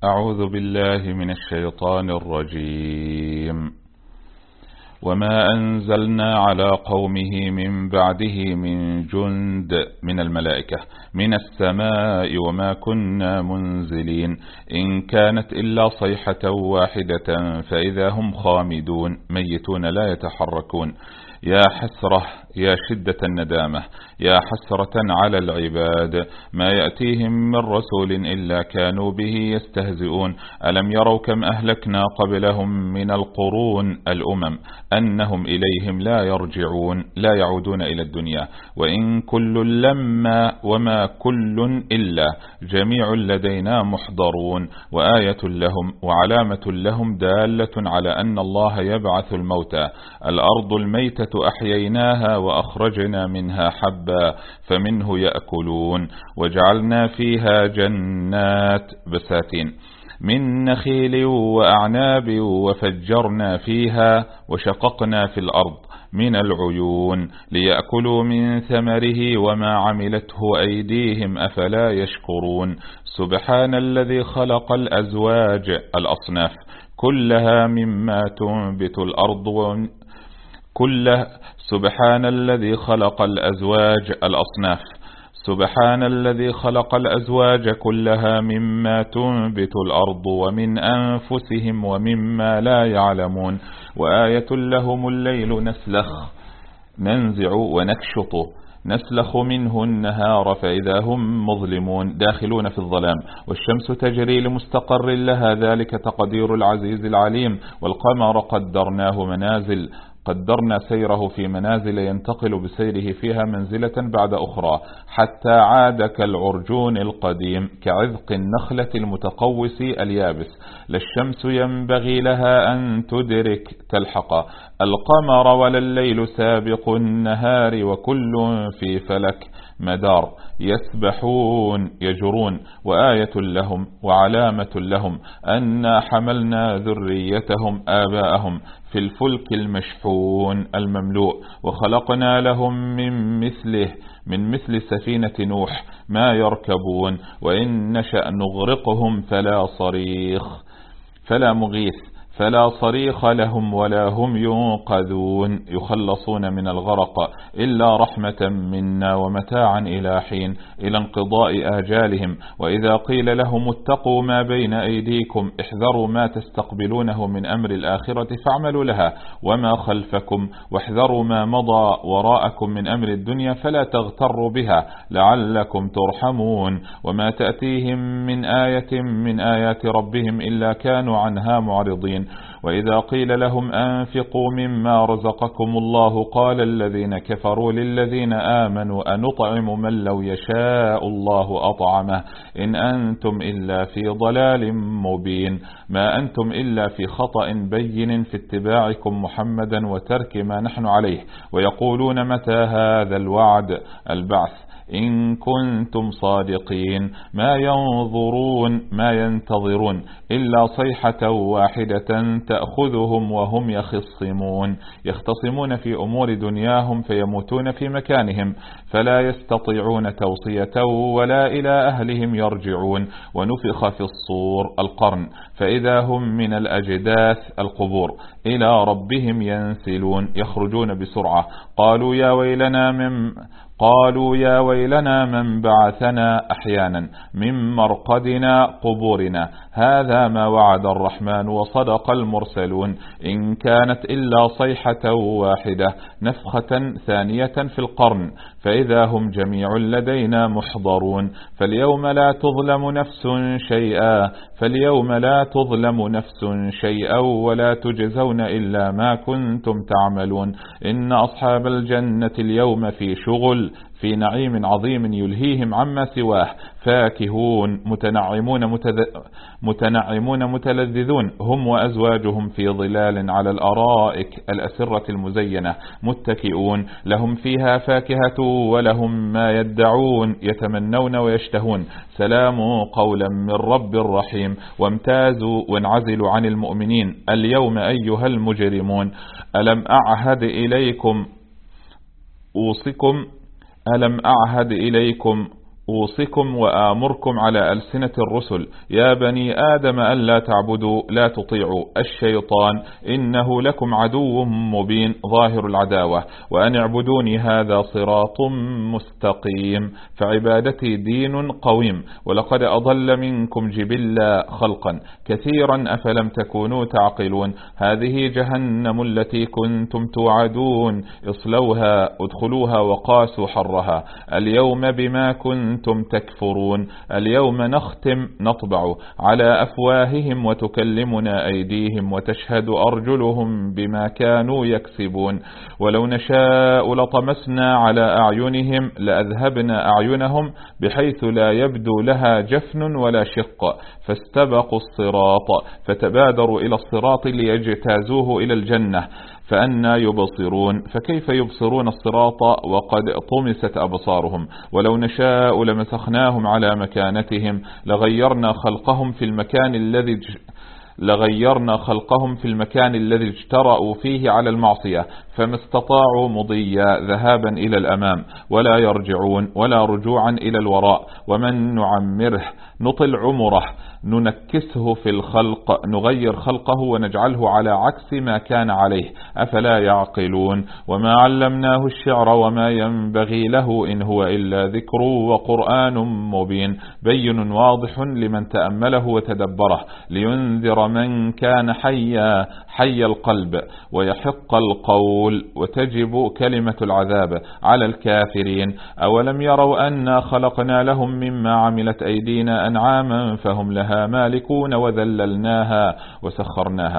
أعوذ بالله من الشيطان الرجيم. وما أنزلنا على قومه من بعده من جند من الملائكة من السماء وما كنا منزلين إن كانت إلا صيحة واحدة فإذا هم خامدون ميتون لا يتحركون. يا حسرة يا شدة الندامة يا حسرة على العباد ما يأتيهم من رسول إلا كانوا به يستهزئون. ألم يروا كم أهلكنا قبلهم من القرون الأمم أنهم إليهم لا يرجعون لا يعودون إلى الدنيا وإن كل لما وما كل إلا جميع لدينا محضرون. وآية لهم وعلامة لهم دالة على أن الله يبعث الموتى. الأرض الميتة أحييناها وأخرجنا منها حبا فمنه يأكلون وجعلنا فيها جنات بساتين من نخيل وأعناب وفجرنا فيها وشققنا في الأرض من العيون ليأكلوا من ثمره وما عملته أيديهم أفلا يشكرون. سبحان الذي خلق الأزواج الأصناف كلها مما تنبت الأرض سبحان الذي خلق الأزواج الأصناف سبحان الذي خلق الأزواج كلها مما تنبت الأرض ومن أنفسهم ومما لا يعلمون. وآية لهم الليل ننزع ونكشط نسلخ منه النهار فإذا هم مظلمون داخلون في الظلام. والشمس تجري لمستقر لها ذلك تقدير العزيز العليم. والقمر قدرنا سيره في منازل ينتقل بسيره فيها منزلة بعد أخرى حتى عاد كالعرجون القديم كعذق النخلة المتقوس اليابس. لا الشمس ينبغي لها أن تلحق القمر ولا الليل سابق النهار وكل في فلك مدار يسبحون يجرون. وآية لهم وعلامة لهم أن حملنا ذريتهم آباءهم في الفلك المشحون المملوء وخلقنا لهم من مثل سفينة نوح ما يركبون وإن نشأ نغرقهم فلا صريخ لهم ولا هم ينقذون يخلصون من الغرق إلا رحمة منا ومتاعا إلى حين إلى انقضاء آجالهم. وإذا قيل لهم اتقوا ما بين أيديكم احذروا ما تستقبلونه من أمر الآخرة فاعملوا لها وما خلفكم واحذروا ما مضى وراءكم من أمر الدنيا فلا تغتروا بها لعلكم ترحمون. وما تأتيهم من آية من آيات ربهم إلا كانوا عنها معرضين. وإذا قيل لهم أنفقوا مما رزقكم الله قال الذين كفروا للذين آمنوا أنطعم من لو يشاء الله أطعمه إن أنتم إلا في ضلال مبين. ما أنتم إلا في خطأ بين في اتباعكم محمدا وترك ما نحن عليه. ويقولون متى هذا الوعد البعث إن كنتم صادقين ما ينتظرون إلا صيحة واحدة تأخذهم وهم يختصمون في أمور دنياهم فيموتون في مكانهم فلا يستطيعون توصية ولا إلى أهلهم يرجعون. ونفخ في الصور القرن فإذا هم من الأجداث القبور إلى ربهم ينسلون يخرجون بسرعة قالوا يا ويلنا من بعثنا أحيانا من مرقدنا قبورنا هذا ما وعد الرحمن وصدق المرسلون. إن كانت إلا صيحة واحدة نفخة ثانية في القرن فإذا هم جميع لدينا محضرون. فاليوم لا تظلم نفس شيئا ولا تجزون إلا ما كنتم تعملون. إن أصحاب الجنة اليوم في شغل في نعيم عظيم يلهيهم عما سواه فاكهون متنعمون متلذذون هم وأزواجهم في ظلال على الأرائك الأسرة المزينة متكئون لهم فيها فاكهة ولهم ما يدعون يتمنون ويشتهون سلام قولا من رب رحيم. وامتازوا وانعزلوا عن المؤمنين اليوم أيها المجرمون ألم أعهد إليكم أوصكم وآمركم على ألسنة الرسل يا بني آدم أن لا تعبدوا لا تطيعوا الشيطان إنه لكم عدو مبين ظاهر العداوة وأن اعبدوني هذا صراط مستقيم فعبادتي دين قويم ولقد أضل منكم جبلا خلقا كثيرا أفلم تكونوا تعقلون هذه جهنم التي كنتم توعدون اصلوها ادخلوها وقاسوا حرها اليوم بما كنتم تكفرون اليوم نختم نطبع على أفواههم وتكلمنا أيديهم وتشهد أرجلهم بما كانوا يكسبون ولو نشاء لطمسنا على أعينهم لأذهبنا أعينهم بحيث لا يبدو لها جفن ولا شق فاستبقوا الصراط فتبادروا إلى الصراط ليجتازوه إلى الجنة فأنا يبصرون فكيف يبصرون الصراط وقد طمست أبصارهم ولو نشاء لمسخناهم على مكانتهم لغيرنا خلقهم في المكان الذي اجترأوا فيه على المعصية فما استطاعوا مضيا ذهابا إلى الأمام ولا يرجعون ولا رجوعا إلى الوراء ومن نعمره نطل عمره ننكسه في الخلق نغير خلقه ونجعله على عكس ما كان عليه أفلا يعقلون وما علمناه الشعر وما ينبغي له إن هو إلا ذكر وقرآن مبين بين واضح لمن تأمله وتدبره لينذر من كان حي القلب ويحق القول وتجب كلمة العذاب على الكافرين أولم يروا أنا خلقنا لهم مما عملت أيدينا أنعاما فهم لها مالكون وذللناها وسخرناها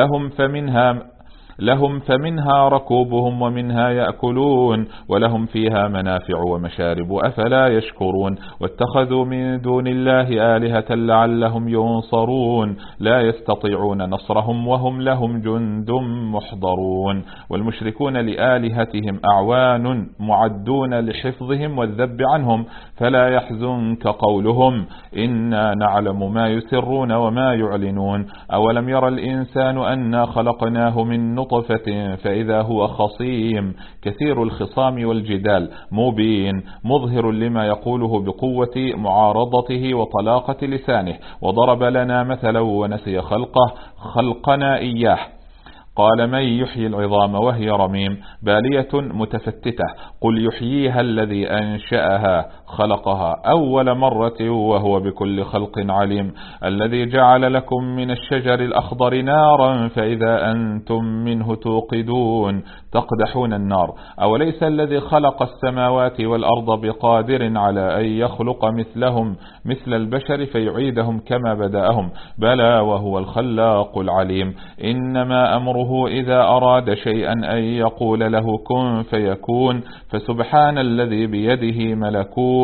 لهم فمنها ركوبهم ومنها يأكلون ولهم فيها منافع ومشارب أفلا يشكرون واتخذوا من دون الله آلهة لعلهم ينصرون لا يستطيعون نصرهم وهم لهم جند محضرون والمشركون لآلهتهم أعوان معدون لحفظهم والذب عنهم فلا يحزنك قولهم إنا نعلم ما يسرون وما يعلنون أولم يرى الإنسان أنا خلقناه من نطفة فإذا هو خصيم كثير الخصام والجدال مبين مظهر لما يقوله بقوة معارضته وطلاقة لسانه وضرب لنا مثلا ونسي خلقنا إياه قال من يحيي العظام وهي رميم بالية متفتتة قل يحييها الذي أنشأها خلقها أول مرة وهو بكل خلق عليم الذي جعل لكم من الشجر الأخضر نارا فإذا أنتم منه توقدون تقدحون النار أوليس الذي خلق السماوات والأرض بقادر على أن يخلق مثل البشر فيعيدهم كما بدأهم بلى وهو الخلاق العليم إنما أمره إذا أراد شيئا أن يقول له كن فيكون فسبحان الذي بيده ملك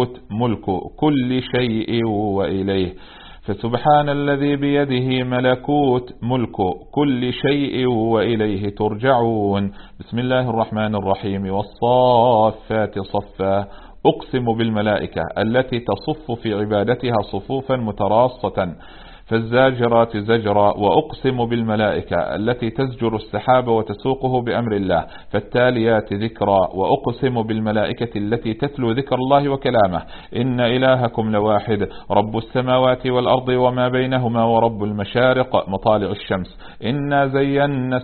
كل شيء وإليه فسبحان الذي بيده ملكوت ملك كل شيء وإليه ترجعون بسم الله الرحمن الرحيم والصافات صفا أقسم بالملائكة التي تصف في عبادتها صفوفا متراصة فالزاجرات زجرا وأقسم بالملائكة التي تزجر السحاب وتسوقه بأمر الله فالتاليات ذكرا وأقسم بالملائكة التي تتلو ذكر الله وكلامه إن إلهكم لواحد رب السماوات والأرض وما بينهما ورب المشارق مطالع الشمس إنا زينا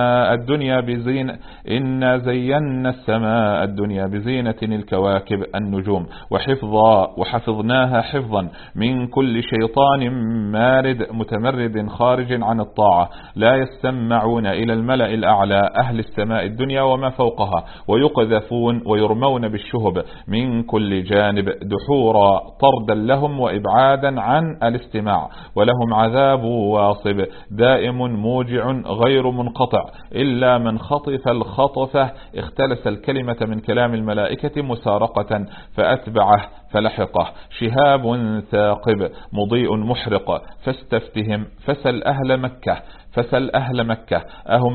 السماء الدنيا بزينة الكواكب النجوم وحفظناها حفظا من كل شيطان مارد متمرد خارج عن الطاعة لا يستمعون إلى الملأ الأعلى أهل السماء الدنيا وما فوقها ويقذفون ويرمون بالشهب من كل جانب دحورا طردا لهم وإبعادا عن الاستماع ولهم عذاب واصب دائم موجع غير منقطع إلا من خطف الخطفة اختلس الكلمة من كلام الملائكة مسارقة فأتبعه فلحقه شهاب ثاقب مضيء محرق فاستفتهم فسل أهل مكة فسل أهل مكة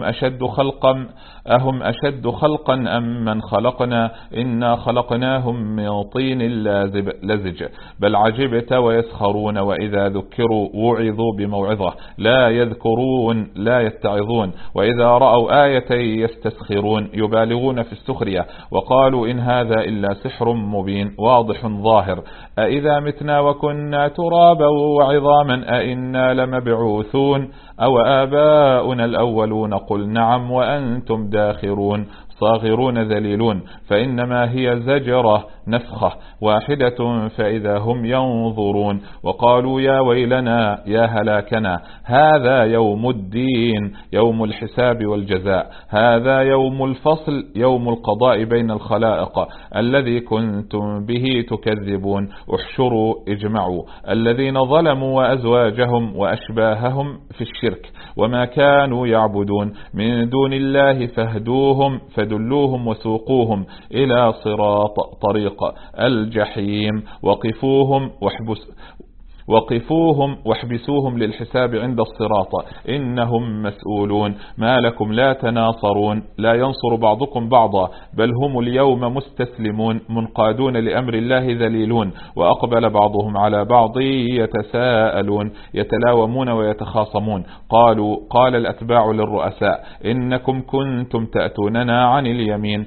أهم أشد خلقا أم من خلقنا إنا خلقناهم من طين لزج بل عجبت ويسخرون وإذا ذكروا وعظوا بموعظة لا يذكرون لا يتعظون وإذا رأوا آية يستسخرون يبالغون في السخرية وقالوا إن هذا إلا سحر مبين واضح ظاهر أإذا متنا وكنا ترابا وعظاما أإنا لمبعوثون أو آباؤنا الأولون قل نعم وأنتم داخرون صاغرون ذليلون فإنما هي زجرة نفخة واحدة فإذا هم ينظرون وقالوا يا ويلنا يا هلاكنا هذا يوم الدين يوم الحساب والجزاء هذا يوم الفصل يوم القضاء بين الخلائق الذي كنتم به تكذبون احشروا اجمعوا الذين ظلموا وأزواجهم وأشباههم في الشرك وما كانوا يعبدون من دون الله فاهدوهم فدلوهم وسوقوهم إلى صراط طريق الجحيم وقفوهم واحبسوهم للحساب عند الصراط إنهم مسؤولون ما لكم لا تناصرون لا ينصر بعضكم بعضا بل هم اليوم مستسلمون منقادون لأمر الله ذليلون وأقبل بعضهم على بعض يتساءلون يتلاومون ويتخاصمون قال الأتباع للرؤساء إنكم كنتم تأتوننا عن اليمين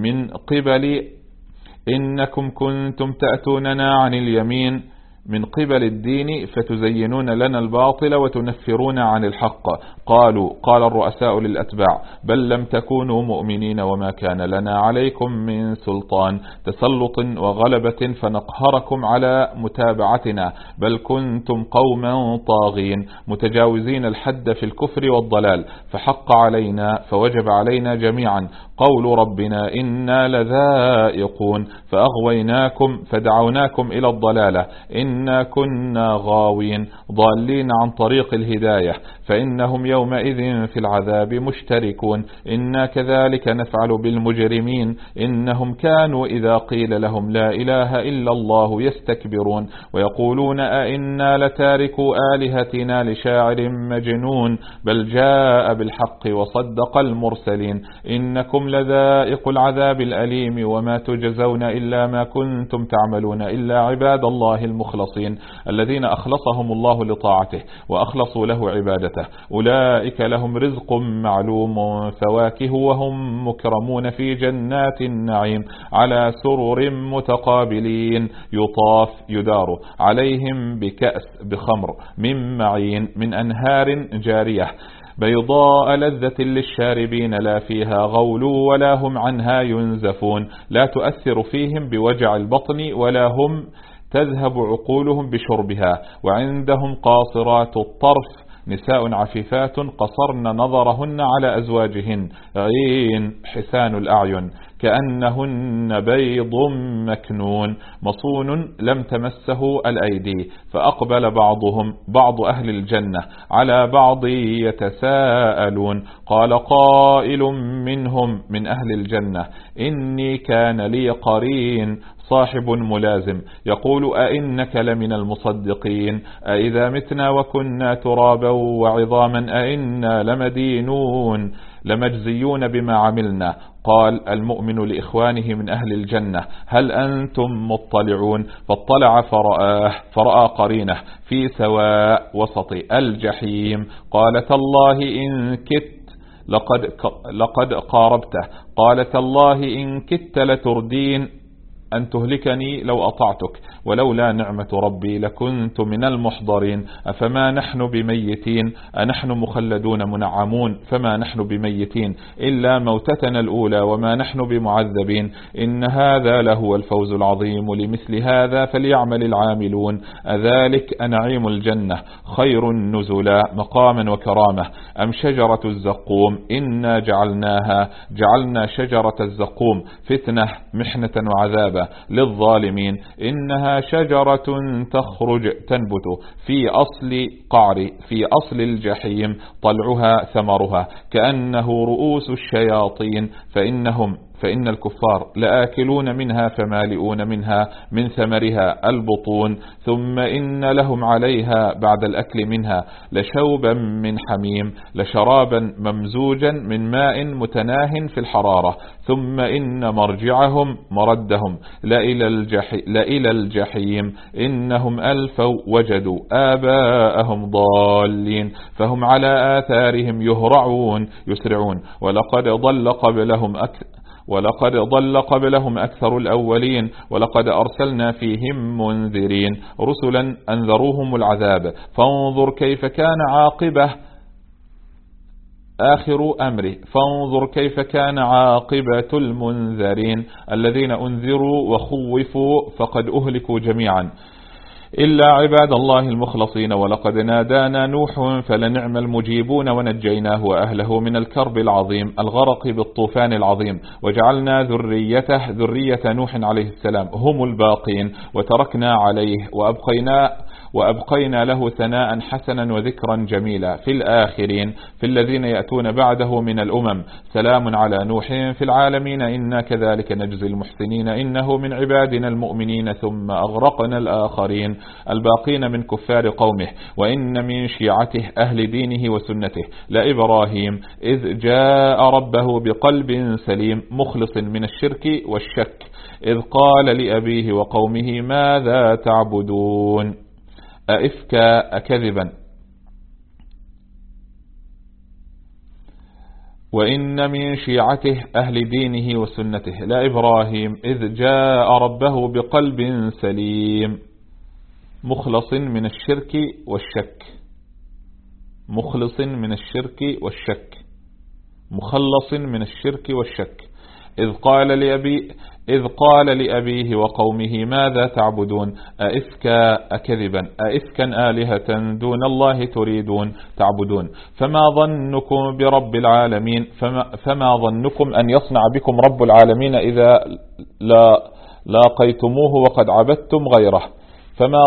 من قبل الدين فتزينون لنا الباطل وتنفرون عن الحق قال الرؤساء للأتباع بل لم تكونوا مؤمنين وما كان لنا عليكم من سلطان تسلط وغلبة فنقهركم على متابعتنا بل كنتم قوما طاغين متجاوزين الحد في الكفر والضلال فحق علينا فوجب علينا جميعا قول ربنا إنا لذائقون فأغويناكم فدعوناكم إلى الضلالة إنا كنا غاوين ضالين عن طريق الهداية فإنهم يومئذ في العذاب مشتركون إنا كذلك نفعل بالمجرمين إنهم كانوا إذا قيل لهم لا إله إلا الله يستكبرون ويقولون أئنا لتاركوا آلهتنا لشاعر مجنون بل جاء بالحق وصدق المرسلين إنكم لذائق العذاب الأليم وما تجزون إلا ما كنتم تعملون إلا عباد الله المخلصين الذين أخلصهم الله لطاعته وأخلصوا له عبادته أولئك لهم رزق معلوم فواكه وهم مكرمون في جنات النعيم على سرر متقابلين يدار عليهم بكأس بخمر من معين من أنهار جارية بيضاء لذة للشاربين لا فيها غول ولا هم عنها ينزفون لا تؤثر فيهم بوجع البطن ولا هم تذهب عقولهم بشربها وعندهم قاصرات الطرف نساء عفيفات قصرن نظرهن على أزواجهن عين حسان الأعين كأنهن بيض مكنون مصون لم تمسه الأيدي فأقبل بعض أهل الجنة على بعض يتساءلون قال قائل منهم من أهل الجنة إني كان لي قرين صاحب ملازم يقول أئنك لمن المصدقين أئذا متنا وكنا ترابا وعظاما أئنا لمدينون لمجزيون بما عملنا قال المؤمن لإخوانه من أهل الجنة هل أنتم مطلعون فاطلع فرأى قرينه في سواء وسط الجحيم قال تالله إن كدت لقد قاربته قال تالله إن كدت لتردين أن تهلكني لو أطعتك ولولا نعمة ربي لكنت من المحضرين أفما نحن بميتين أنحن مخلدون منعمون فما نحن بميتين إلا موتتنا الأولى وما نحن بمعذبين إن هذا لهو الفوز العظيم لمثل هذا فليعمل العاملون أذلك أنعيم الجنة خير نزلا مقاما وكرامة أم شجرة الزقوم إنا جعلنا شجرة الزقوم فتنة محنة وعذابا للظالمين إنها شجرة تنبت في أصل الجحيم طلعها ثمرها كأنه رؤوس الشياطين فإن الكفار لآكلون منها فمالئون منها من ثمرها البطون، ثم إن لهم عليها بعد الأكل منها لشوبا من حميم، لشرابا ممزوجا من ماء متناه في الحرارة، ثم إن مرجعهم مردهم لإلى الجحيم، إنهم ألفوا وجدوا آباءهم ضالين فهم على آثارهم يسرعون ولقد ضل قبلهم أكثر الأولين، ولقد أرسلنا فيهم منذرين رسلا أنذروهم العذاب، فانظر كيف كان عاقبة المنذرين الذين أنذروا وخوفوا فقد أهلكوا جميعا إلا عباد الله المخلصين. ولقد نادانا نوح فلنعم المجيبون ونجيناه وأهله من الكرب العظيم الغرق بالطوفان العظيم، وجعلنا ذرية نوح عليه السلام هم الباقين، وتركنا عليه وأبقينا له ثناء حسنا وذكرا جميلا في الآخرين في الذين يأتون بعده من الأمم. سلام على نوح في العالمين إنا كذلك نجزي المحسنين إنه من عبادنا المؤمنين. ثم أغرقنا الآخرين الباقين من كفار قومه. وإن من شيعته أهل دينه وسنته لإبراهيم إذ جاء ربه بقلب سليم مخلص من الشرك والشك، إذ قال لأبيه وقومه ماذا تعبدون أئفكا أكذبا. وإن من شيعته أهل دينه وسنته لإبراهيم إذ جاء ربه بقلب سليم مخلص من الشرك والشك، إذ قال لأبيه وقومه ماذا تعبدون أئفكا أكذبا أئفكا آلهة دون الله تريدون تعبدون فما ظنكم برب العالمين فما ظنكم أن يصنع بكم رب العالمين إذا لاقيتموه وقد عبدتم غيره. فما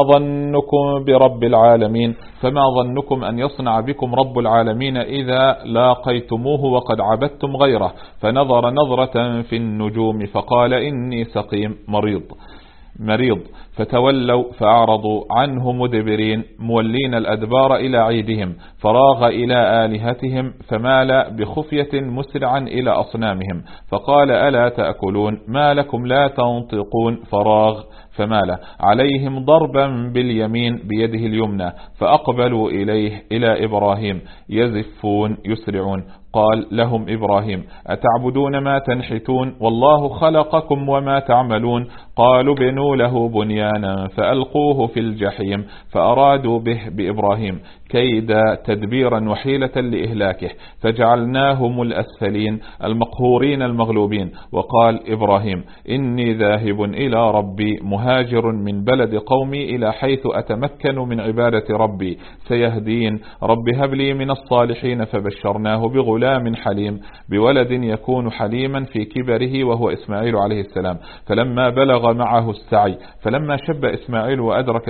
ظنكم أن يصنع بكم رب العالمين إذا لاقيتموه وقد عبدتم غيره. فنظر نظرة في النجوم فقال إني سقيم مريض فتولوا فأعرضوا عنه مدبرين مولين الأدبار إلى عيدهم. فراغ إلى آلهتهم فمال بخفية مسرعا إلى أصنامهم فقال ألا تأكلون ما لكم لا تنطقون. فراغ فمال عليهم ضربا باليمين بيده اليمنى فأقبلوا إلى إبراهيم يزفون يسرعون. قال لهم إبراهيم أتعبدون ما تنحتون والله خلقكم وما تعملون. قالوا بنوا له بنيانا فألقوه في الجحيم فأرادوا به بإبراهيم كيدا تدبيرا وحيلة لإهلاكه فجعلناهم الأسفلين المقهورين المغلوبين. وقال إبراهيم إني ذاهب إلى ربي مهاجر من بلد قومي إلى حيث أتمكن من عبادة ربي سيهدين. رب هب لي من الصالحين. فبشرناه بغلام حليم بولد يكون حليما في كبره وهو إسماعيل عليه السلام. فلما بلغ معه السعي فلما شب إسماعيل وأدرك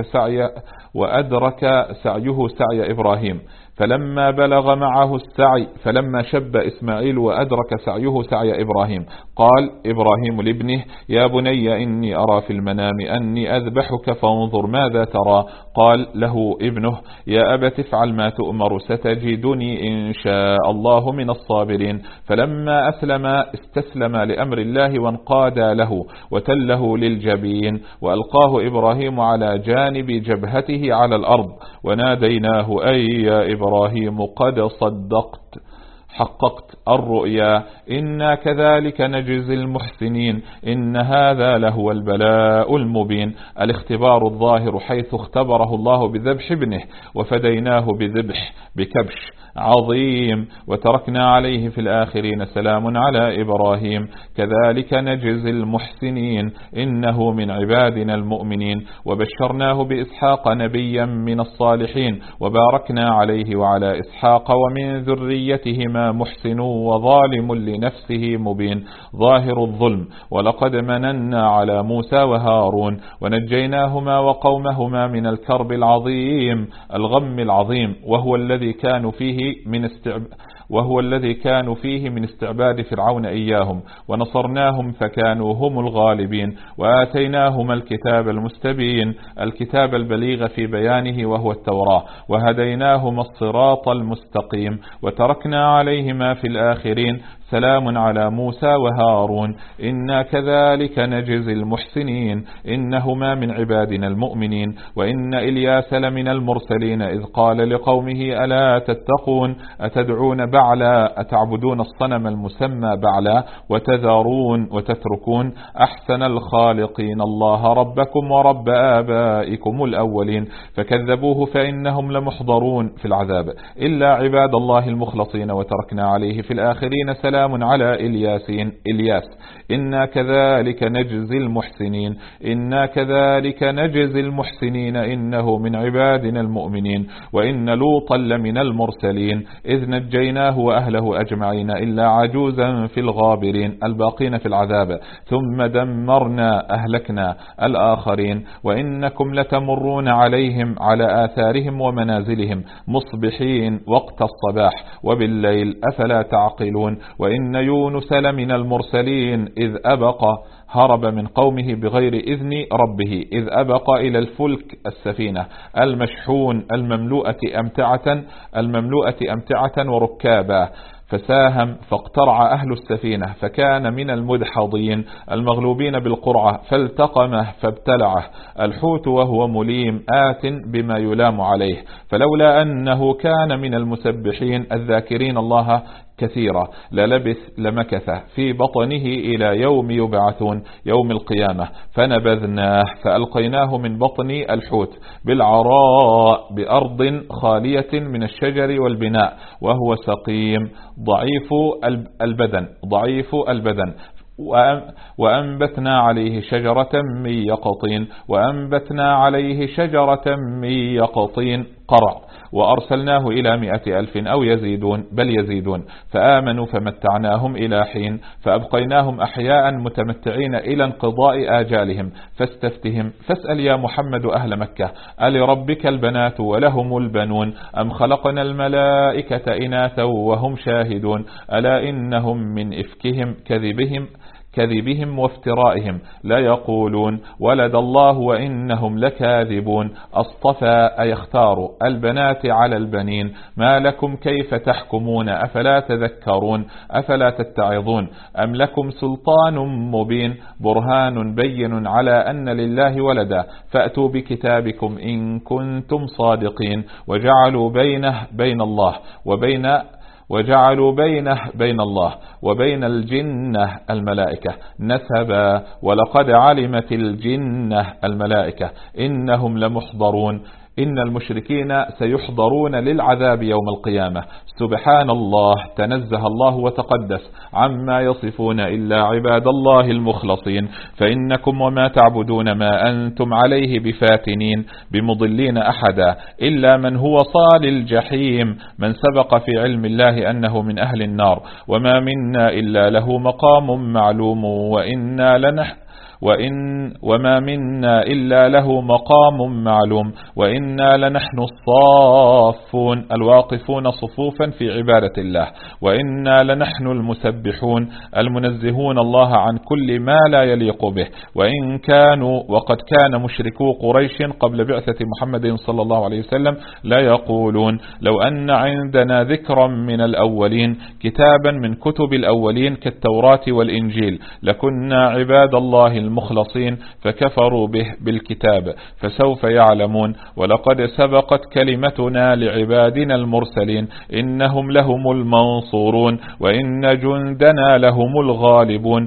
سعيه سعي إبراهيم فلما بلغ معه السعي فلما شب إسماعيل وأدرك سعيه سعي إبراهيم قال إبراهيم لابنه يا بني إني أرى في المنام أني أذبحك فانظر ماذا ترى. قال له ابنه يا أبت افعل ما تؤمر ستجدني إن شاء الله من الصابرين. فلما استسلم لأمر الله وانقادا له وتله للجبين وألقاه إبراهيم على جانب جبهته على الأرض وناديناه أي يا إبراهيم قد حققت الرؤيا إنا كذلك نجزي المحسنين إن هذا لهو البلاء المبين. الاختبار الظاهر حيث اختبره الله بذبح ابنه وفديناه بكبش عظيم وتركنا عليه في الآخرين سلام على إبراهيم كذلك نجزي المحسنين إنه من عبادنا المؤمنين. وبشرناه بإسحاق نبيا من الصالحين وباركنا عليه وعلى إسحاق ومن ذريتهما محسن وظالم لنفسه مبين ظاهر الظلم. ولقد مننا على موسى وهارون ونجيناهما وقومهما من الكرب العظيم الغم العظيم وهو الذي كانوا فيه وهو الذي كانوا فيه من استعباد فرعون إياهم، ونصرناهم فكانوا هم الغالبين، وآتيناهم الكتاب المستبين، الكتاب البليغ في بيانه وهو التوراة، وهديناهم الصراط المستقيم، وتركنا عليهما في الآخرين، سلام على موسى وهارون، إنا كذلك نجزي المحسنين، إنهما من عبادنا المؤمنين. وإن إلياس لمن المرسلين إذ قال لقومه ألا تتقون أتدعون بعلا أتعبدون الصنم المسمى بعلا وتذرون وتتركون أحسن الخالقين الله ربكم ورب آبائكم الأولين، فكذبوه فإنهم لمحضرون في العذاب إلا عباد الله المخلصين، وتركنا عليه في الآخرين سلام على إلياس إنا كذلك نجزي المحسنين، إنا كذلك نجزي المحسنين إنه من عبادنا المؤمنين. وإن لوطا لمن المرسلين إذ نجيناه وأهله أجمعين إلا عجوزا في الغابرين الباقين في العذاب، ثم دمرنا أهلكنا الآخرين. وإنكم لتمرون عليهم على آثارهم ومنازلهم مصبحين وقت الصباح وبالليل أفلا تعقلون. وإن يونس لمن المرسلين إذ أبق هرب من قومه بغير إذن ربه إذ أبق إلى الفلك السفينة المشحون المملوءة أمتعة وركابا، فساهم فاقترع أهل السفينة فكان من المدحضين المغلوبين بالقرعة، فالتقمه فابتلعه الحوت وهو مليم آت بما يلام عليه، فلولا أنه كان من المسبحين الذاكرين الله كثيرا لمكث في بطنه إلى يوم يبعثون يوم القيامة، فنبذناه فألقيناه من بطن الحوت بالعراء بأرض خالية من الشجر والبناء، وهو سقيم ضعيف البدن وأنبتنا عليه شجرة من يقطين قرع، وأرسلناه إلى 100,000 أو يزيدون فآمنوا فمتعناهم إلى حين، فأبقيناهم أحياء متمتعين إلى انقضاء آجالهم. فاسأل يا محمد أهل مكة ألربك البنات ولهم البنون أم خلقنا الملائكة إناثا وهم شاهدون ألا إنهم من إفكهم كذبهم وافترائهم لا يقولون ولد الله وإنهم لكاذبون أصطفى أيختار البنات على البنين ما لكم كيف تحكمون أفلا تذكرون أفلا تتعظون أم لكم سلطان مبين برهان بين على أن لله ولدا فأتوا بكتابكم إن كنتم صادقين وجعلوا بينه بين الله وبين الجنة الملائكة نسبا ولقد علمت الجنة الملائكة إنهم لمحضرون إن المشركين سيحضرون للعذاب يوم القيامة. سبحان الله تنزه الله وتقدس عما يصفون إلا عباد الله المخلصين، فإنكم وما تعبدون ما أنتم عليه بفاتنين بمضلين أحدا إلا من هو صال الجحيم من سبق في علم الله أنه من أهل النار، وما منا إلا له مقام معلوم وما منا إلا له مقام معلوم وإنا لنحن الصافون الواقفون صفوفا في عبادة الله، وإنا لنحن المسبحون المنزهون الله عن كل ما لا يليق به. وقد كان مشركو قريش قبل بعثة محمد صلى الله عليه وسلم لا يقولون لو أن عندنا ذكرا من الأولين كتابا من كتب الأولين كالتوراة والإنجيل لكنا عباد الله المخلصين فكفروا به بالكتاب فسوف يعلمون. ولقد سبقت كلمتنا لعبادنا المرسلين إنهم لهم المنصورون وإن جندنا لهم الغالبون.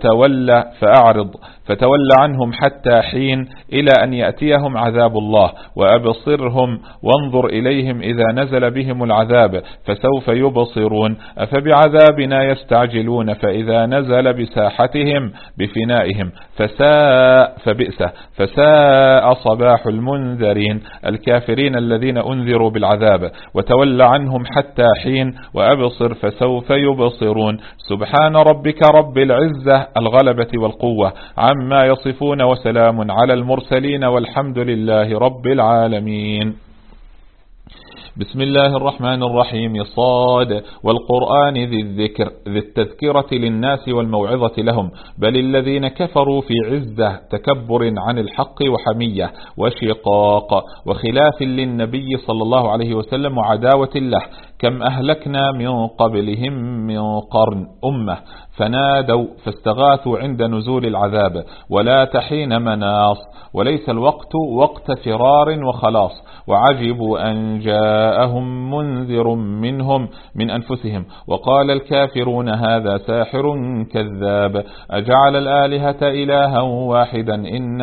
فتول عنهم حتى حين إلى أن يأتيهم عذاب الله وأبصرهم وانظر إليهم إذا نزل بهم العذاب فسوف يبصرون. أفبعذابنا يستعجلون فإذا نزل بساحتهم بفنائهم فساء صباح المنذرين الكافرين الذين أنذروا بالعذاب. وتول عنهم حتى حين وأبصر فسوف يبصرون. سبحان ربك رب العزة الغلبة والقوة عما يصفون وسلام على المرسلين والحمد لله رب العالمين. بسم الله الرحمن الرحيم. صاد والقرآن ذي الذكر ذي التذكرة للناس والموعظة لهم، بل الذين كفروا في عزة تكبر عن الحق وحمية وشقاق وخلاف للنبي صلى الله عليه وسلم وعداوة له. كم أهلكنا من قبلهم من قرن أمة فنادوا فاستغاثوا عند نزول العذاب ولا تحين مناص، وليس الوقت وقت فرار وخلاص. وعجبوا أن جاءهم منذر منهم من أنفسهم وقال الكافرون هذا ساحر كذاب أجعل الآلهة إلها واحدا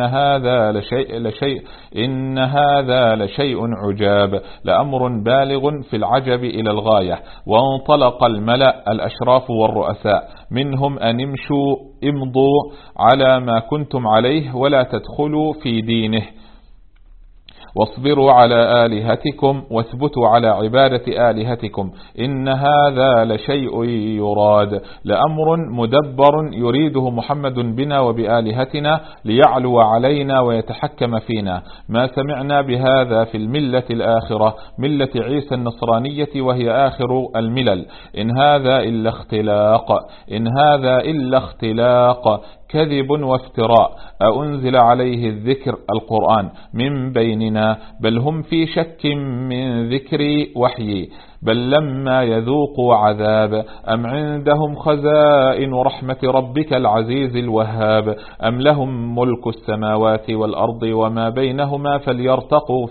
إن هذا لشيء عجاب لأمر بالغ في العجب إلى الغاية. وانطلق الملأ الأشراف والرؤساء منهم أن امضوا على ما كنتم عليه ولا تدخلوا في دينه، واصبروا على آلهتكم واثبتوا على عبادة آلهتكم إن هذا لشيء يراد لأمر مدبر يريده محمد بنا وبآلهتنا ليعلو علينا ويتحكم فينا. ما سمعنا بهذا في الملة الآخرة ملة عيسى النصرانية وهي آخر الملل. إن هذا إلا اختلاق كذب وافتراء. أنزل عليه الذكر القرآن من بيننا بل هم في شك من ذكري وحيي بل لما يذوقوا عذاب. أم عندهم خزائن رحمة ربك العزيز الوهاب أم لهم ملك السماوات والأرض وما بينهما فليرتقوا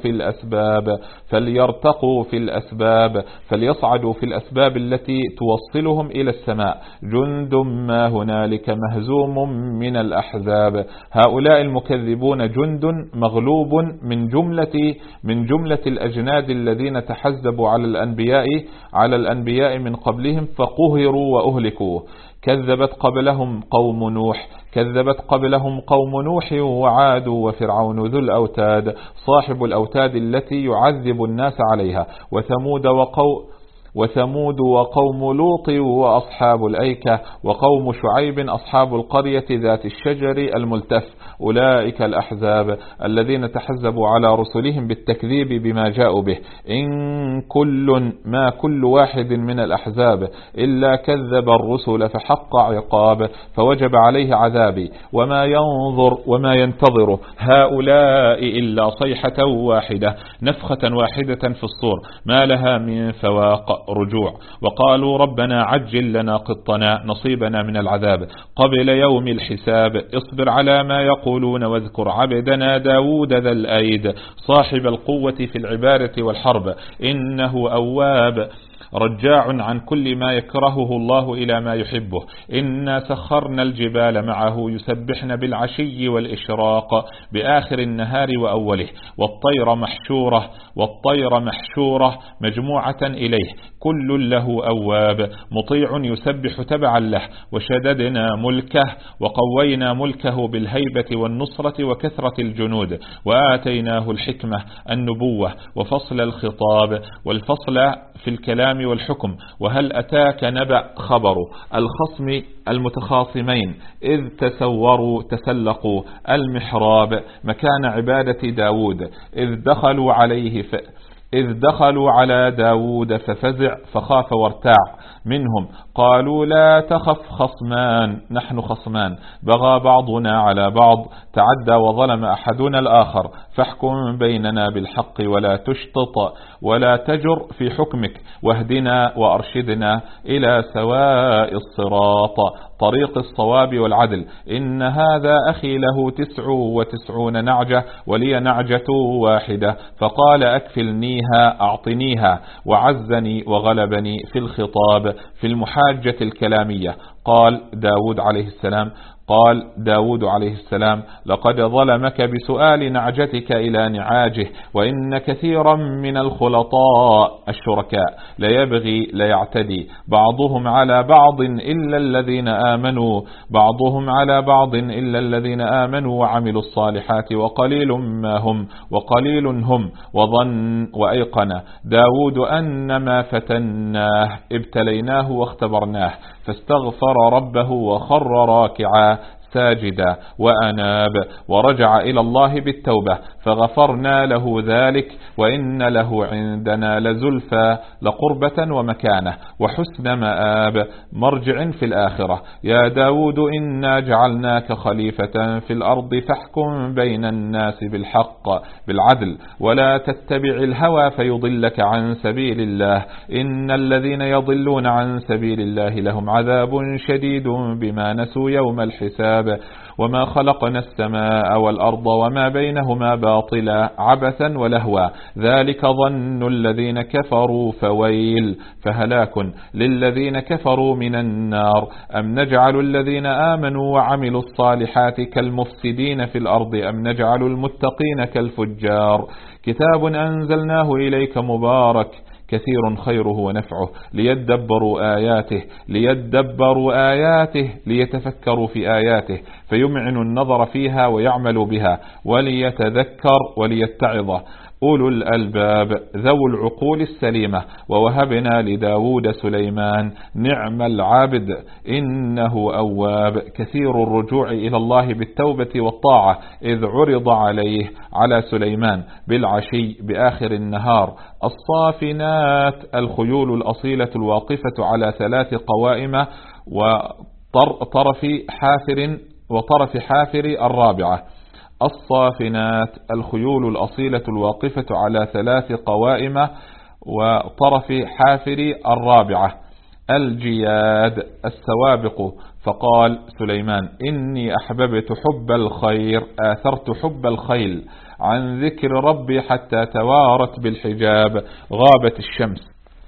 في الأسباب فليصعدوا في الأسباب التي توصلهم إلى السماء. جند ما هنالك مهزوم من الأحزاب. هؤلاء المكذبون جند مغلوب من جملة الأجناد الذين تحزبوا على الأنبياء من قبلهم فقهروا وأهلكوا. كذبت قبلهم قوم نوح وعاد وفرعون ذو الأوتاد صاحب الأوتاد التي يعذب الناس عليها. وثمود وقوم لوط وأصحاب الأيكة وقوم شعيب أصحاب القرية ذات الشجر الملتف. أولئك الأحزاب الذين تحزبوا على رسلهم بالتكذيب بما جاءوا به. إن كل واحد من الأحزاب إلا كذب الرسل فحق عقاب فوجب عليه عذابي. وما ينتظر هؤلاء إلا صيحة واحدة نفخة واحدة في الصور ما لها من فواق رجوع. وقالوا ربنا عجل لنا قطنا نصيبنا من العذاب قبل يوم الحساب. اصبر على ما يقولون واذكر عبدنا داود ذا الأيد صاحب القوة في العبادة والحرب إنه أواب رجاع عن كل ما يكرهه الله إلى ما يحبه. إنا سخرنا الجبال معه يسبحن بالعشي والإشراق بآخر النهار وأوله. والطير محشورة مجموعة إليه كل له أواب مطيع يسبح تبعا له. وشددنا ملكه وقوينا ملكه بالهيبة والنصرة وكثرة الجنود. وآتيناه الحكمة النبوة وفصل الخطاب والفصل في الكلام والحكم. وهل أتاك نبأ خبر الخصم المتخاصمين إذ تسلقوا المحراب مكان عبادة داود إذ دخلوا على داود ففزع فخاف وارتاع منهم قالوا لا تخف نحن خصمان بغى بعضنا على بعض تعدى وظلم أحدنا الآخر فاحكم بيننا بالحق ولا تشطط ولا تجر في حكمك واهدنا وأرشدنا إلى سواء الصراط طريق الصواب والعدل. إن هذا أخي له 99 نعجة ولي نعجة واحدة فقال أكفلنيها أعطنيها وعزني وغلبني في الخطاب في المحاجة الكلامية. قال داود عليه السلام لقد ظلمك بسؤال نعجتك إلى نعاجه وإن كثيرا من الخلطاء الشركاء ليعتدي بعضهم على بعض إلا الذين آمنوا وعملوا الصالحات وقليل هم وظن وأيقن داود أنما فتناه ابتليناه واختبرناه فاستغفر ربه وخر راكعا ساجدا وأناب ورجع إلى الله بالتوبة فغفرنا له ذلك وإن له عندنا لزلفى لقربة ومكانة وحسن مآب مرجع في الآخرة. يا داود إنا جعلناك خليفة في الأرض فاحكم بين الناس بالحق بالعدل ولا تتبع الهوى فيضلك عن سبيل الله إن الذين يضلون عن سبيل الله لهم عذاب شديد بما نسوا يوم الحساب. وما خلقنا السماء والأرض وما بينهما باطلا عبثا ولهوا ذلك ظن الذين كفروا فويل فهلاك للذين كفروا من النار. أم نجعل الذين آمنوا وعملوا الصالحات كالمفسدين في الأرض أم نجعل المتقين كالفجار. كتاب أنزلناه إليك مبارك كثير خيره ونفعه ليدبروا آياته ليتفكروا في آياته فيمعن النظر فيها ويعمل بها وليتذكر وليتعظ أولو الألباب ذو العقول السليمة. ووهبنا لداود سليمان نعم العابد إنه أواب كثير الرجوع إلى الله بالتوبة والطاعة إذ عرض على سليمان بالعشي بآخر النهار الصافنات الخيول الأصيلة الواقفة على 3 قوائم وطرف حافر الرابعة. الصافنات الخيول الأصيلة الواقفة على 3 قوائم وطرف حافر الرابعة. الجياد السوابق. فقال سليمان إني أحببت حب الخير آثرت حب الخيل عن ذكر ربي حتى توارت بالحجاب غابت الشمس.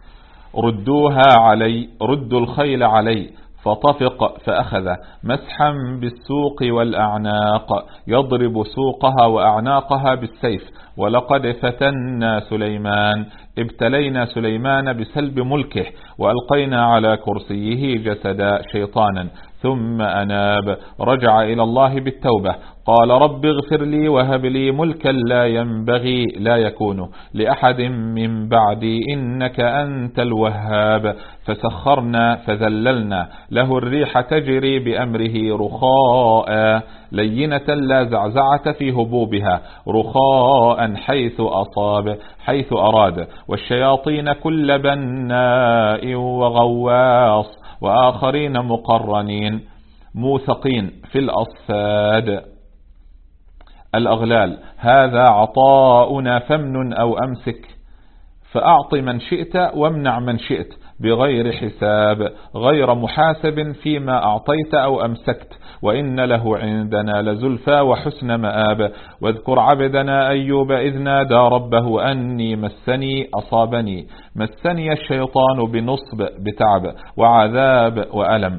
ردوا الخيل علي فطفق فأخذ مسحا بالسوق والأعناق يضرب سوقها وأعناقها بالسيف. ولقد فتنا سليمان ابتلينا سليمان بسلب ملكه وألقينا على كرسيه جسدا شيطانا ثم أناب رجع إلى الله بالتوبة قال رب اغفر لي وهب لي ملكا لا ينبغي لا يكون لأحد من بعدي إنك أنت الوهاب. فسخرنا فذللنا له الريح تجري بأمره رخاء لينة لا زعزعة في هبوبها رخاء حيث أراد والشياطين كل بناء وغواص وآخرين مقرنين موثقين في الأصفاد. الأغلال هذا عطاؤنا فمن أو أمسك فأعط من شئت وامنع من شئت بغير حساب غير محاسب فيما أعطيت أو أمسكت وإن له عندنا لزلفى وحسن مآب. واذكر عبدنا أيوب إذ نادى ربه أني مسني الشيطان بنصب بتعب وعذاب وألم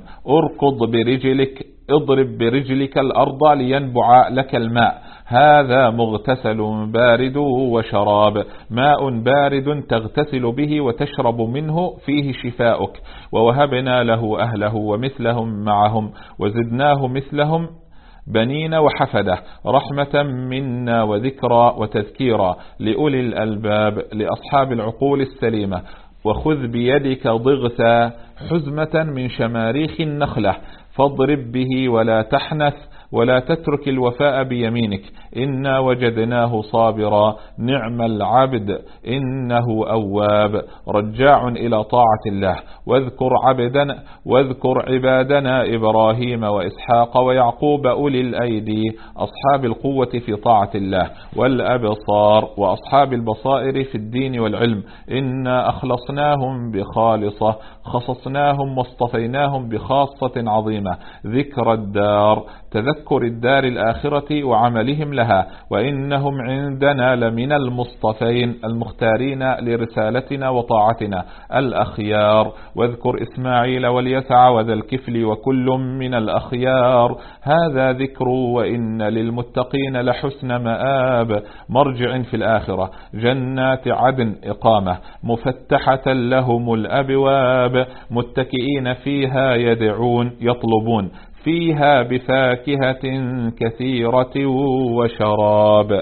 اضرب برجلك الأرض لينبع لك الماء هذا مغتسل بارد وشراب ماء بارد تغتسل به وتشرب منه فيه شفاؤك. ووهبنا له أهله ومثلهم معهم وزدناه مثلهم بنين وحفدة رحمة منا وذكرى وتذكيرا لأولي الألباب لأصحاب العقول السليمة. وخذ بيدك ضغثا حزمة من شماريخ النخلة فاضرب به ولا تحنث ولا تترك الوفاء بيمينك إنا وجدناه صابرا نعم العبد إنه أواب رجاع إلى طاعة الله. واذكر عبادنا إبراهيم وإسحاق ويعقوب أولي الأيدي أصحاب القوة في طاعة الله والأبصار وأصحاب البصائر في الدين والعلم إنا أخلصناهم بخالصة خصصناهم واصطفيناهم بخاصة عظيمة ذكر الدار تذكر الدار الآخرة وعملهم لها وإنهم عندنا لمن المصطفين المختارين لرسالتنا وطاعتنا الأخيار. واذكر إسماعيل واليسع وذا الكفل وكل من الأخيار هذا ذكر وإن للمتقين لحسن مآب مرجع في الآخرة جنات عدن إقامة مفتحة لهم الأبواب متكئين فيها يدعون يطلبون فيها بفاكهة كثيرة وشراب.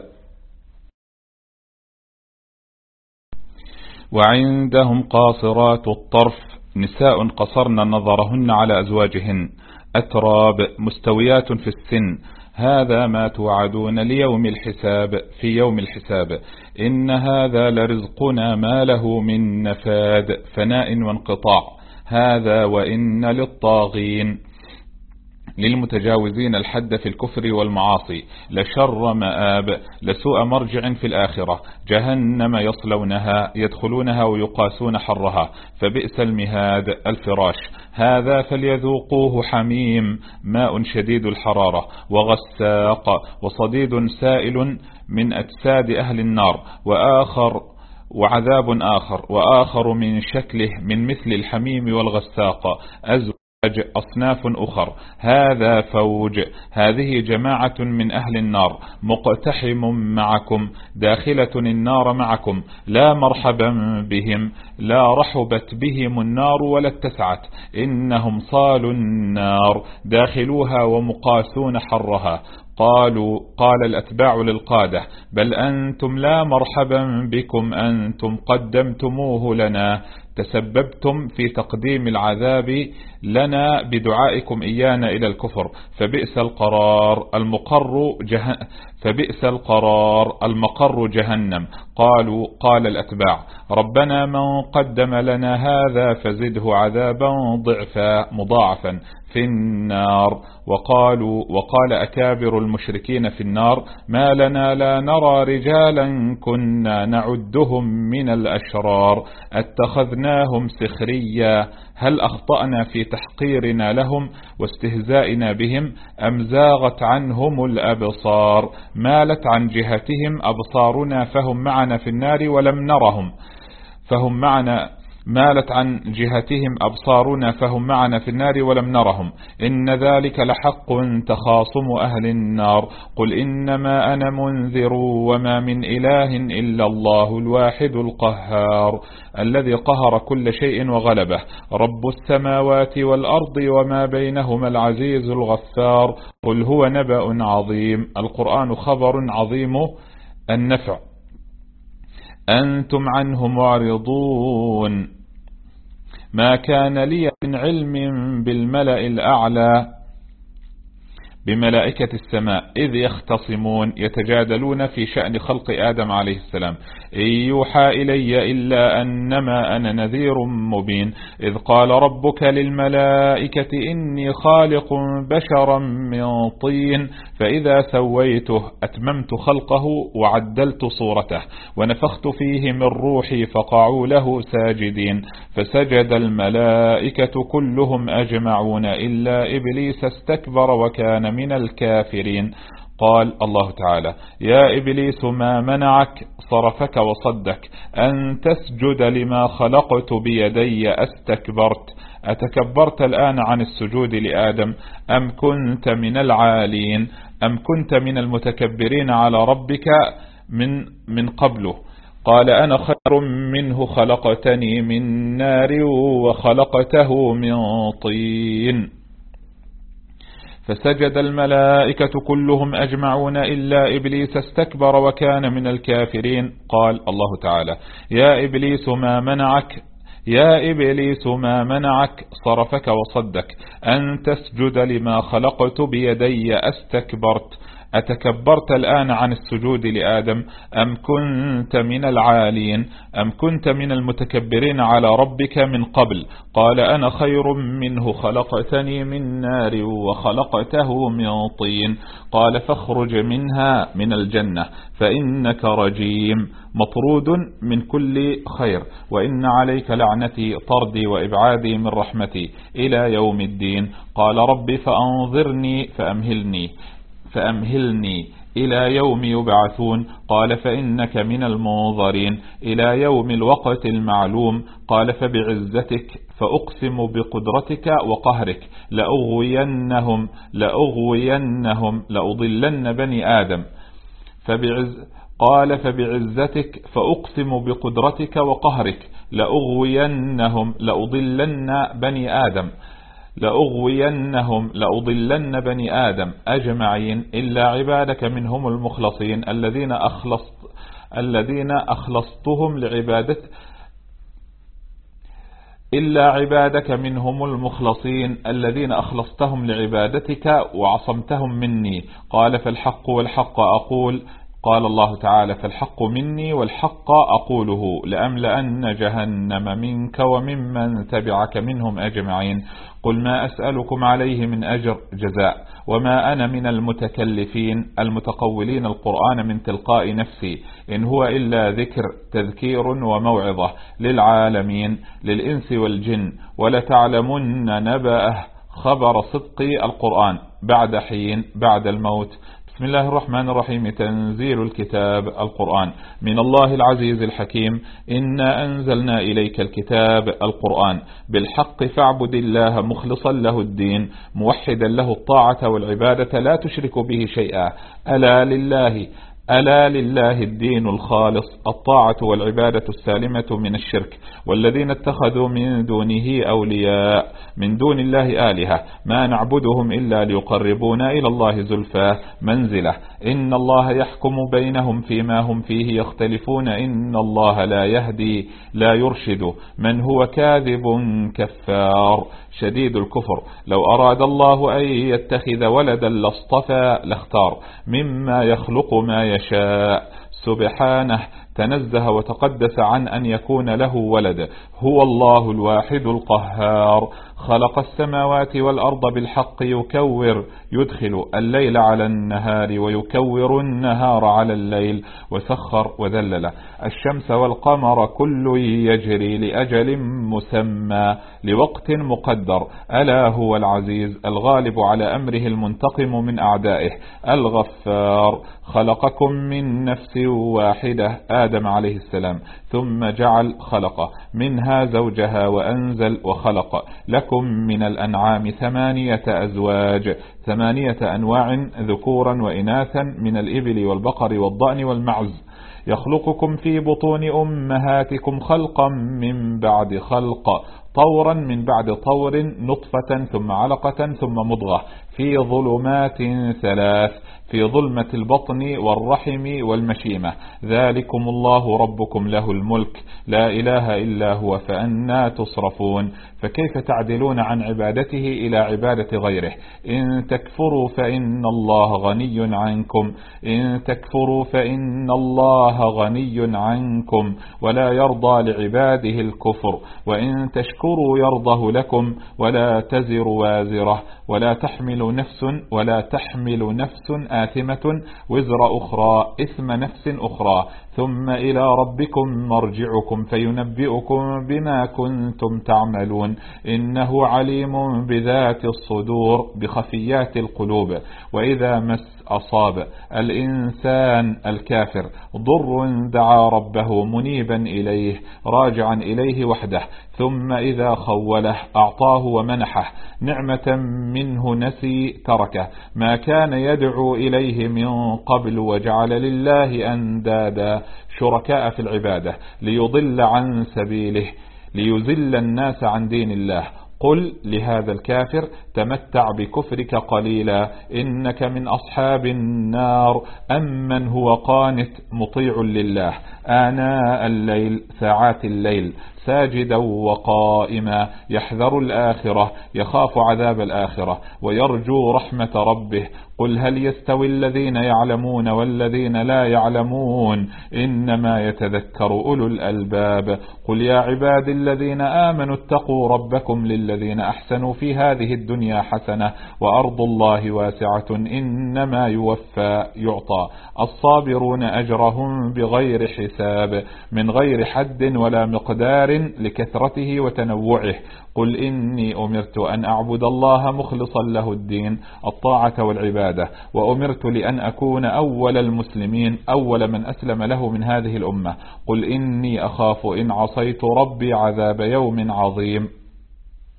وعندهم قاصرات الطرف نساء قصرن نظرهن على أزواجهن أتراب مستويات في السن هذا ما توعدون ليوم الحساب في يوم الحساب إن هذا لرزقنا ما له من نفاد فناء وانقطاع هذا وإن للطاغين للمتجاوزين الحد في الكفر والمعاصي لشر مآب لسوء مرجع في الآخرة جهنم يصلونها يدخلونها ويقاسون حرها فبئس المهاد الفراش هذا فليذوقوه حميم ماء شديد الحرارة وغساق وصديد سائل من أجساد أهل النار وعذاب وآخر من شكله من مثل الحميم والغساق أصناف أخر هذا فوج هذه جماعة من أهل النار مقتحم معكم داخلة النار معكم لا مرحبا بهم لا رحبت بهم النار ولا اتسعت إنهم صالوا النار داخلوها ومقاسون حرها قال الأتباع للقادة بل أنتم لا مرحبا بكم أنتم قدمتموه لنا تسببتم في تقديم العذاب لنا بدعائكم إيانا إلى الكفر فبئس القرار المقر جهنم قال الأتباع ربنا من قدم لنا هذا فزده عذابا مضاعفا في النار وقال أكابر المشركين في النار ما لنا لا نرى رجالا كنا نعدهم من الأشرار اتخذناهم سخريا هل أخطأنا في تحقيرنا لهم واستهزائنا بهم أم زاغت عنهم الأبصار مالت عن جهتهم أبصارنا فهم معنا في النار ولم نرهم مالت عن جهتهم أبصارنا فهم معنا في النار ولم نرهم إن ذلك لحق تخاصم أهل النار قل إنما أنا منذر وما من إله إلا الله الواحد القهار الذي قهر كل شيء وغلبه رب السماوات والأرض وما بينهما العزيز الغفار قل هو نبأ عظيم القرآن خبر عظيم النفع أنتم عنه معرضون ما كان لي من علم بالملأ الأعلى بملائكة السماء إذ يختصمون يتجادلون في شأن خلق آدم عليه السلام إن يوحى إلي إلا أنما أنا نذير مبين إذ قال ربك للملائكة إني خالق بشرا من طين فإذا سويته أتممت خلقه وعدلت صورته ونفخت فيه من روحي فقعوا له ساجدين فسجد الملائكة كلهم أجمعون إلا إبليس استكبر وكان من الكافرين قال الله تعالى يا إبليس ما منعك صرفك وصدك أن تسجد لما خلقت بيدي أستكبرت أتكبرت الآن عن السجود لآدم أم كنت من العالين أم كنت من المتكبرين على ربك من قبله قال أنا خير منه خلقتني من نار وخلقته من طين فسجد الملائكة كلهم أجمعون إلا إبليس استكبر وكان من الكافرين قال الله تعالى يا إبليس ما منعك صرفك وصدك أن تسجد لما خلقت بيدي أستكبرت أتكبرت الآن عن السجود لآدم أم كنت من العالين أم كنت من المتكبرين على ربك من قبل قال أنا خير منه خلقتني من نار وخلقته من طين قال فاخرج منها من الجنة فإنك رجيم مطرود من كل خير وإن عليك لعنتي طردي وإبعادي من رحمتي إلى يوم الدين قال رب فأمهلني إلى يوم يبعثون قال فإنك من المنظرين إلى يوم الوقت المعلوم قال فبعزتك فأقسم بقدرتك وقهرك لأضلن بني آدم قال فبعزتك فأقسم بقدرتك وقهرك لأضلن بني آدم أجمعين إلا عبادك منهم المخلصين الذين أخلصتهم إلا عبادك منهم المخلصين الذين أخلصتهم لعبادتك وعصمتهم مني. قال فالحق والحق أقول. قال الله تعالى فالحق مني والحق أقوله لأملأن جهنم منك وممن تبعك منهم أجمعين. قل ما أسألكم عليه من أجر جزاء وما أنا من المتكلفين المتقولين القرآن من تلقاء نفسي إن هو إلا ذكر تذكير وموعظة للعالمين للإنس والجن ولتعلمن نبأه خبر صدق القرآن بعد حين بعد الموت. بسم الله الرحمن الرحيم. تنزيل الكتاب القرآن من الله العزيز الحكيم. إنا أنزلنا إليك الكتاب القرآن بالحق فاعبد الله مخلصا له الدين موحدا له الطاعة والعبادة لا تشرك به شيئا. ألا لله الدين الخالص الطاعة والعبادة السالمة من الشرك والذين اتخذوا من دونه أولياء من دون الله آلهة ما نعبدهم إلا ليقربونا إلى الله زلفى منزلة إن الله يحكم بينهم فيما هم فيه يختلفون إن الله لا يهدي لا يرشد من هو كاذب كفار شديد الكفر. لو أراد الله أن يتخذ ولدا لاصطفى لاختار مما يخلق ما يشاء سبحانه تنزه وتقدس عن أن يكون له ولد. هو الله الواحد القهار خلق السماوات والأرض بالحق يدخل الليل على النهار ويكور النهار على الليل وسخر وذلل الشمس والقمر كل يجري لأجل مسمى لوقت مقدر. ألا هو العزيز الغالب على أمره المنتقم من أعدائه الغفار. خلقكم من نفس واحدة آدم عليه السلام ثم جعل خلق منها زوجها وأنزل وخلق لكم من الأنعام 8 أزواج 8 أنواع ذكورا وإناثا من الإبل والبقر والضأن والمعز يخلقكم في بطون أمهاتكم خلقا من بعد خلق طورا من بعد طور نطفة ثم علقة ثم مضغة في ظلمات 3 في ظلمة البطن والرحم والمشيمة. ذلكم الله ربكم له الملك لا إله إلا هو فأنا تصرفون. فكيف تعدلون عن عبادته إلى عبادة غيره؟ إن تكفروا فإن الله غني عنكم غني عنكم ولا يرضى لعباده الكفر وإن تشكروا يرضه لكم ولا تزر وازرة ولا تحمل نفس آثمة وزر أخرى إثم نفس أخرى ثم إلى ربكم مرجعكم فينبئكم بما كنتم تعملون إنه عليم بذات الصدور بخفيات القلوب. وإذا مس أصاب الإنسان الكافر ضر دعا ربه منيبا إليه راجعا إليه وحده ثم إذا خوله أعطاه ومنحه نعمة منه نسي تركه ما كان يدعو إليه من قبل وجعل لله أندادا شركاء في العبادة ليضل عن سبيله ليزل الناس عن دين الله. قل لهذا الكافر تمتع بكفرك قليلا إنك من أصحاب النار. أمن هو قانت مطيع لله آناء الليل ساعات الليل ساجدا وقائما يحذر الآخرة يخاف عذاب الآخرة ويرجو رحمة ربه. قل هل يستوي الذين يعلمون والذين لا يعلمون إنما يتذكر أولو الألباب. قل يا عباد الذين آمنوا اتقوا ربكم للذين أحسنوا في هذه الدنيا حسنة وأرض الله واسعة إنما يعطى الصابرون أجرهم بغير حساب من غير حد ولا مقدار لكثرته وتنوعه. قل إني أمرت أن أعبد الله مخلصا له الدين الطاعة والعبادة وأمرت لأن أكون أول المسلمين أول من أسلم له من هذه الأمة. قل إني أخاف إن عصيت ربي عذاب يوم عظيم.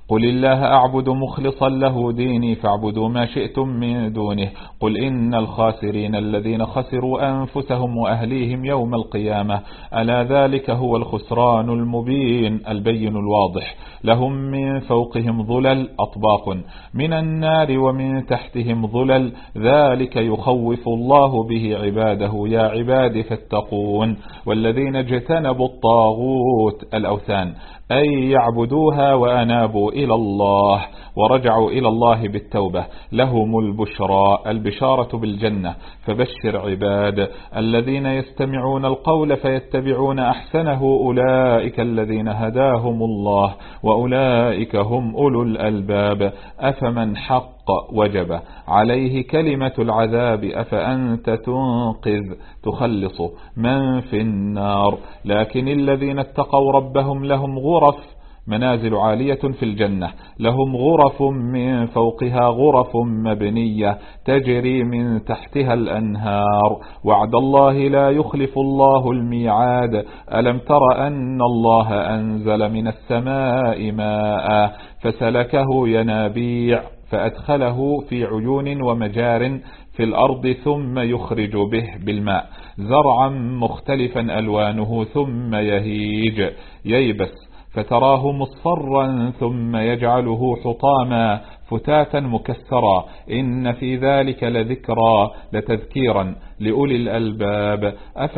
قل الله أعبد مخلصا له ديني فاعبدوا ما شئتم من دونه. قل إن الخاسرين الذين خسروا أنفسهم وأهليهم يوم القيامة ألا ذلك هو الخسران المبين البين الواضح. لهم من فوقهم ظلل أطباق من النار ومن تحتهم ظلل ذلك يخوف الله به عباده يا عباد فاتقون. والذين اجتنبوا الطاغوت الأوثان أي يعبدوها وأنابوا إلى الله ورجعوا إلى الله بالتوبة لهم البشارة بالجنة. فبشر عباد الذين يستمعون القول فيتبعون أحسنه أولئك الذين هداهم الله وأولئك هم أولو الألباب. أفمن حق وجب عليه كلمة العذاب أفأنت تنقذ تخلص من في النار. لكن الذين اتقوا ربهم لهم غرف منازل عالية في الجنة لهم غرف من فوقها غرف مبنية تجري من تحتها الأنهار وعد الله لا يخلف الله الميعاد. ألم تر أن الله أنزل من السماء ماء فسلكه ينابيع فأدخله في عيون ومجار في الأرض ثم يخرج به بالماء زرعا مختلفا ألوانه ثم يهيج ييبس فتراه مصفرا ثم يجعله حطاما فتاتا مكسرا إن في ذلك لذكرى لتذكيرا لأولي الألباب.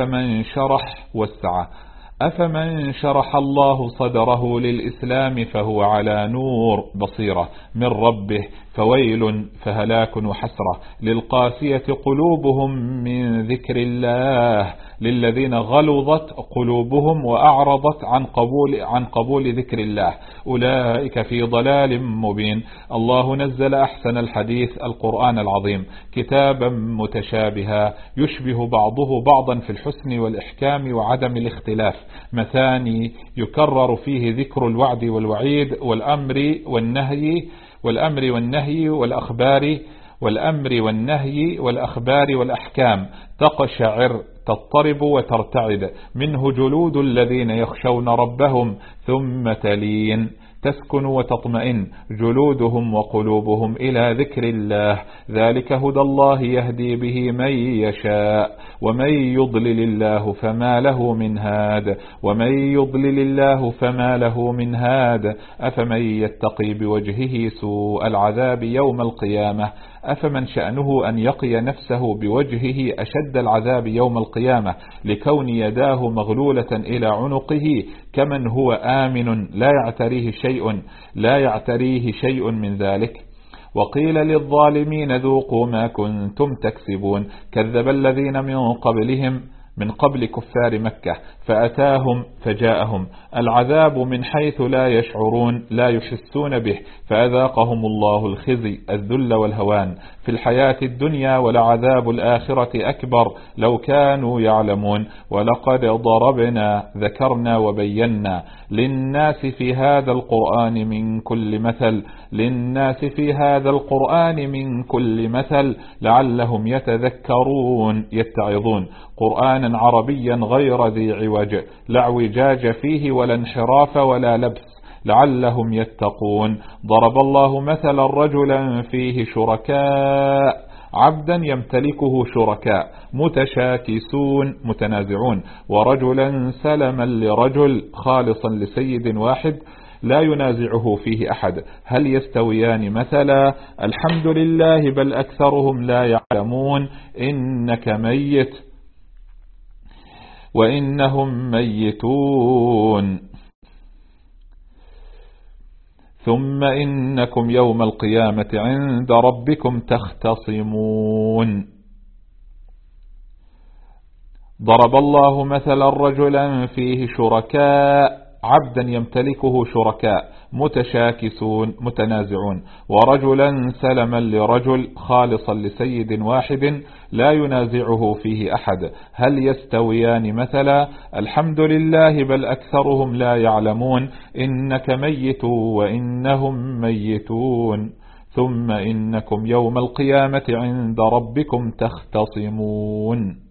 أفمن شرح الله صدره للإسلام فهو على نور بصيرة من ربه فويل فهلاك وحسرة للقاسية قلوبهم من ذكر الله للذين غلظت قلوبهم وأعرضت عن قبول ذكر الله أولئك في ضلال مبين. الله نزل أحسن الحديث القرآن العظيم كتابا متشابها يشبه بعضه بعضا في الحسن والإحكام وعدم الاختلاف مثاني يكرر فيه ذكر الوعد والوعيد والأمر والنهي والأخبار والأحكام تقشعر تضطرب وترتعد منه جلود الذين يخشون ربهم ثم تلين تسكن وتطمئن جلودهم وقلوبهم إلى ذكر الله ذلك هدى الله يهدي به من يشاء ومن يضلل الله فما له من هاد أفمن يتقي بوجهه سوء العذاب يوم القيامة أفمن شأنه أن يقي نفسه بوجهه أشد العذاب يوم القيامة لكون يداه مغلولة إلى عنقه كمن هو آمن لا يعتريه شيء من ذلك. وقيل للظالمين ذوقوا ما كنتم تكسبون كذب الذين من قبل كفار مكة فجاءهم العذاب من حيث لا يشعرون لا يحسون به فأذاقهم الله الخزي الذل والهوان في الحياة الدنيا ولعذاب الآخرة أكبر لو كانوا يعلمون. ولقد ذكرنا وبينا للناس في هذا القرآن من كل مثل لعلهم يتعظون قرآنا عربيا غير ذي عوج لا اعوجاج فيه ولا انحراف ولا لبس لعلهم يتقون. ضرب الله مثلا رجلا فيه شركاء عبدا يمتلكه شركاء متشاكسون متنازعون ورجلا سلما لرجل خالصا لسيد واحد لا ينازعه فيه أحد هل يستويان مثلا الحمد لله بل أكثرهم لا يعلمون إنك ميت وإنهم ميتون ثم إنكم يوم القيامة عند ربكم تختصمون. ضرب الله مثلا رجلا فيه شركاء عبدا يمتلكه شركاء متشاكسون متنازعون ورجلا سلما لرجل خالصا لسيد واحد لا ينازعه فيه أحد هل يستويان مثلا الحمد لله بل أكثرهم لا يعلمون إنك ميت وإنهم ميتون ثم إنكم يوم القيامة عند ربكم تختصمون.